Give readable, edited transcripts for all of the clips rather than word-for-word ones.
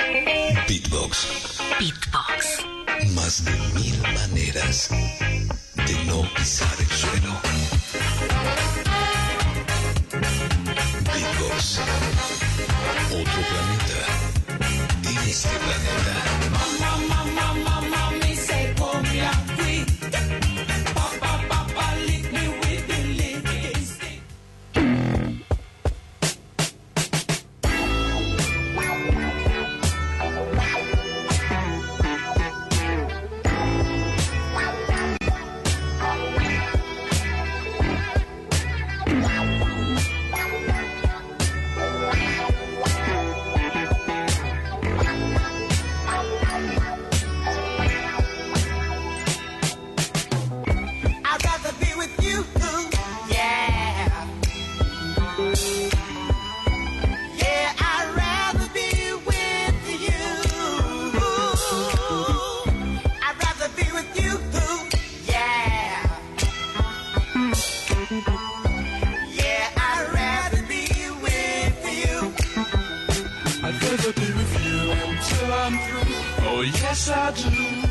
Beatbox. Beatbox. Más de 1000 maneras de no pisar el suelo. Beatbox. Otro planeta en este planeta. Mami, say pour me a free. Papa, lick me with the licking stick. Yes, I do.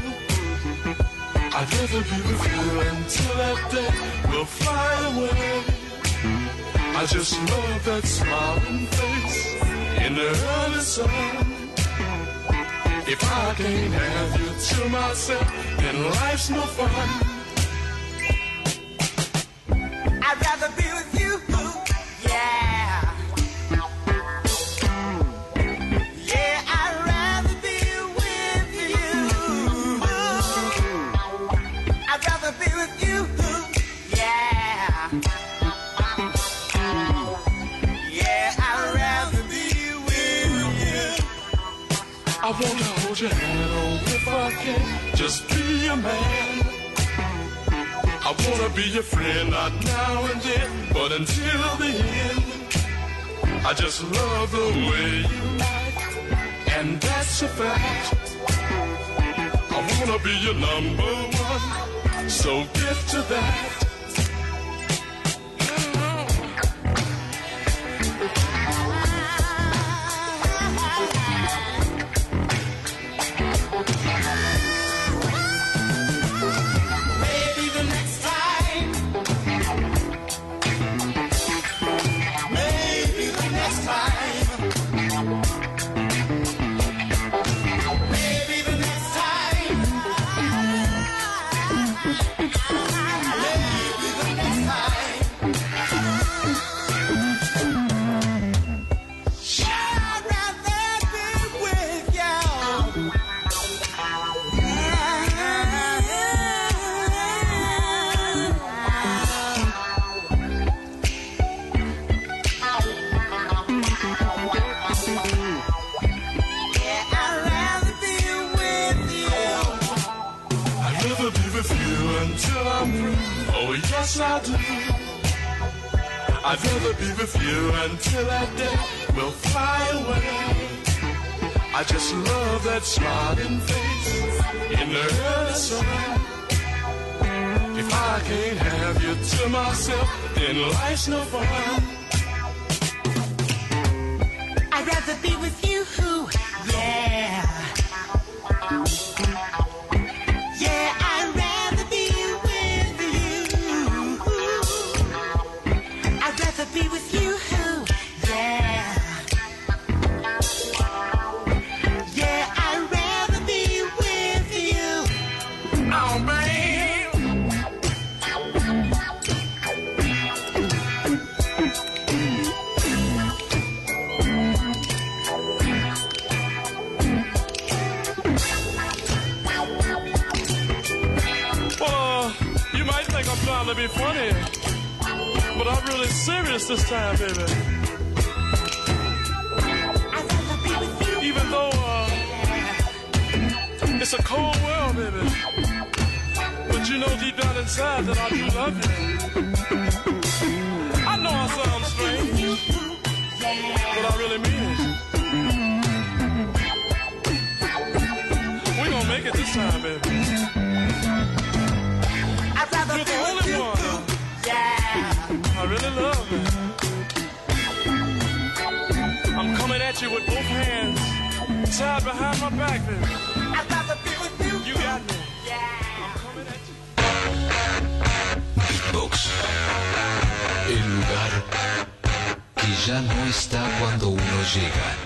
I'd rather be with you until that day will fly away. I just love that smiling face in the early sun. If I can't have you to myself, then life's no fun. I'd rather be with you, yeah. I wanna hold your hand, oh, if I can, just be a man. I wanna be your friend, not now and then, but until the end. I just love the way you act, and that's a fact. I wanna be your number one, so get to that. I do. I'd rather be with you until that day will fly away. I just love that smiling face in the early sun. If I can't have you to myself, then life's no fun. I'd rather be with you, yeah. Be with you, yeah. Yeah, I'd rather be with you. Oh, man. Well, you might think I'm trying to be funny, but I'm really serious this time, baby. Even though it's a cold world, baby, but you know deep down inside that I do love you. I know I sound strange, but I really mean it. We're gonna make it this time, baby. You're the only one. I really love it. I'm coming at you with both hands. Tied behind my back, baby. I'd rather be with you. You got me. Yeah. I'm coming at you. Beatbox. El lugar que ya no está cuando uno llega.